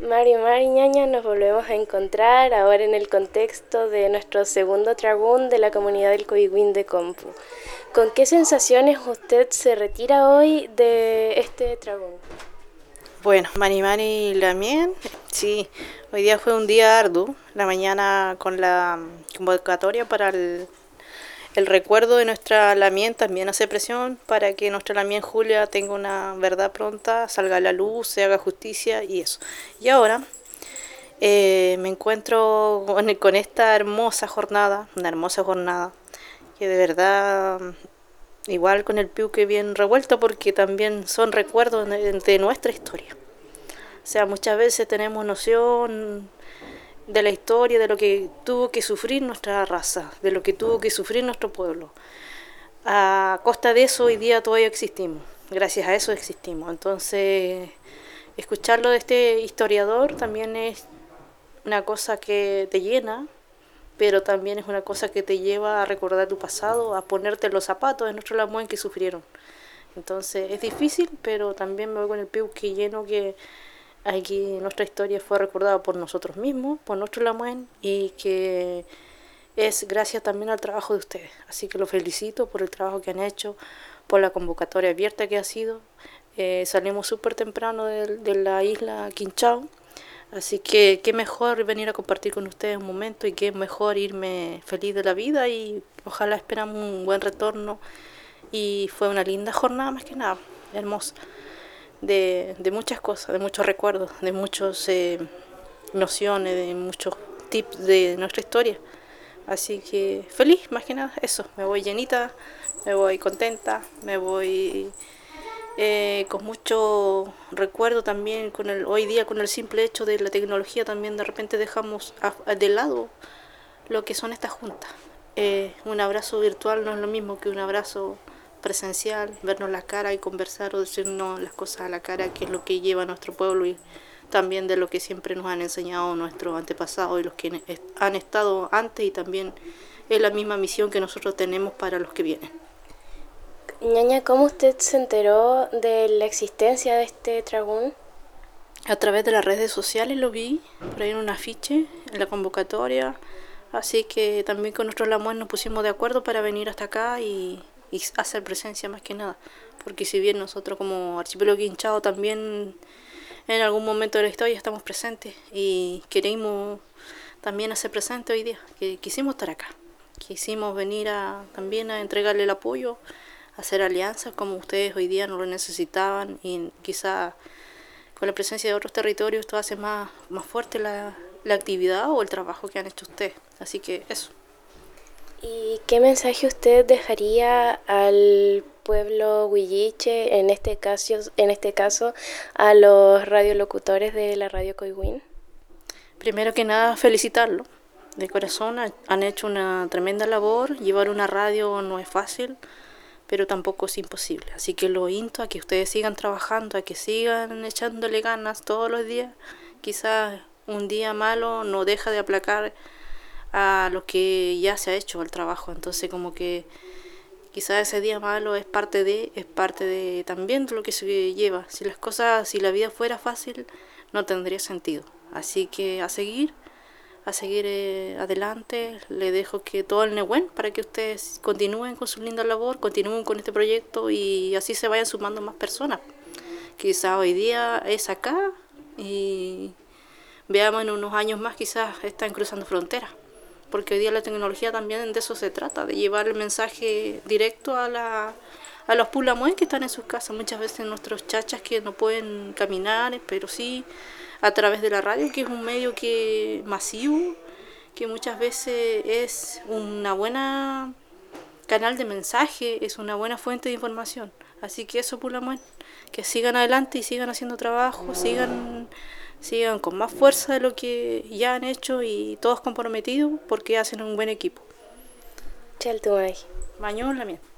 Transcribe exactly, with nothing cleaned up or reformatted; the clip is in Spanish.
Mari Mari Ñaña, nos volvemos a encontrar ahora en el contexto de nuestro segundo tragún de la comunidad del Coihuín de Compu. ¿Con qué sensaciones usted se retira hoy de este tragún? Bueno, Mani Mani Lamien, sí, hoy día fue un día arduo, la mañana con la convocatoria para el, el recuerdo de nuestra Lamien también hace presión para que nuestra Lamien Julia tenga una verdad pronta, salga a la luz, se haga justicia y eso. Y ahora eh, me encuentro con, con esta hermosa jornada, una hermosa jornada, que de verdad igual con el piuque bien revuelto porque también son recuerdos de, de nuestra historia. O sea, muchas veces tenemos noción de la historia, de lo que tuvo que sufrir nuestra raza, de lo que tuvo que sufrir nuestro pueblo. A costa de eso hoy día todavía existimos, gracias a eso existimos. Entonces, escucharlo de este historiador también es una cosa que te llena, pero también es una cosa que te lleva a recordar tu pasado, a ponerte los zapatos de nuestros lamuén que sufrieron. Entonces es difícil, pero también me voy con el piuque lleno que aquí nuestra historia fue recordada por nosotros mismos, por nuestro lamuén, y que es gracias también al trabajo de ustedes. Así que los felicito por el trabajo que han hecho, por la convocatoria abierta que ha sido. Eh, salimos súper temprano de, de la isla Quinchao, así que qué mejor venir a compartir con ustedes un momento y qué mejor irme feliz de la vida y ojalá esperamos un buen retorno. Y fue una linda jornada más que nada, hermosa, de, de muchas cosas, de muchos recuerdos, de muchas eh, nociones, de muchos tips de nuestra historia. Así que feliz, más que nada, eso, me voy llenita, me voy contenta, me voy eh, con mucho recuerdo también, con el hoy día con el simple hecho de la tecnología también de repente dejamos a, a, de lado lo que son estas juntas. Eh, un abrazo virtual no es lo mismo que un abrazo presencial, vernos la cara y conversar o decirnos las cosas a la cara, que es lo que lleva a nuestro pueblo y también de lo que siempre nos han enseñado nuestros antepasados y los que han estado antes, y también es la misma misión que nosotros tenemos para los que vienen. Ñaña, ¿cómo usted se enteró de la existencia de este tragún? A través de las redes sociales lo vi, por ahí en un afiche, en la convocatoria, así que también con nuestros lamuén nos pusimos de acuerdo para venir hasta acá y, y hacer presencia más que nada, porque si bien nosotros como Archipiélago Quinchao también en algún momento de la historia estamos presentes y queremos también hacer presente hoy día, que quisimos estar acá, quisimos venir a, también a entregarle el apoyo, a hacer alianzas como ustedes hoy día no lo necesitaban, y quizá con la presencia de otros territorios esto hace más, más fuerte la, la actividad o el trabajo que han hecho ustedes, así que eso. ¿Y qué mensaje usted dejaría al pueblo huilliche, en este caso, en este caso a los radiolocutores de la radio Coihuín? Primero que nada, felicitarlo de corazón, han hecho una tremenda labor, llevar una radio no es fácil, pero tampoco es imposible, así que lo insto a que ustedes sigan trabajando, a que sigan echándole ganas todos los días. Quizás un día malo no deja de aplacar a lo que ya se ha hecho el trabajo, entonces como que quizás ese día malo es parte de, es parte de también de lo que se lleva. Si las cosas, si la vida fuera fácil, no tendría sentido. Así que a seguir, a seguir eh, adelante, le dejo que todo el Nehuen para que ustedes continúen con su linda labor, continúen con este proyecto y así se vayan sumando más personas. Quizás hoy día es acá y veamos en unos años más, quizás están cruzando fronteras, porque hoy día la tecnología también de eso se trata, de llevar el mensaje directo a la a los pulamuen que están en sus casas, muchas veces nuestros chachas que no pueden caminar, pero sí a través de la radio, que es un medio que masivo, que muchas veces es una buena canal de mensaje, es una buena fuente de información. Así que eso, pulamuen, que sigan adelante y sigan haciendo trabajo, sigan sigan con más fuerza de lo que ya han hecho y todos comprometidos porque hacen un buen equipo. Chaltumay. Mañón la mía.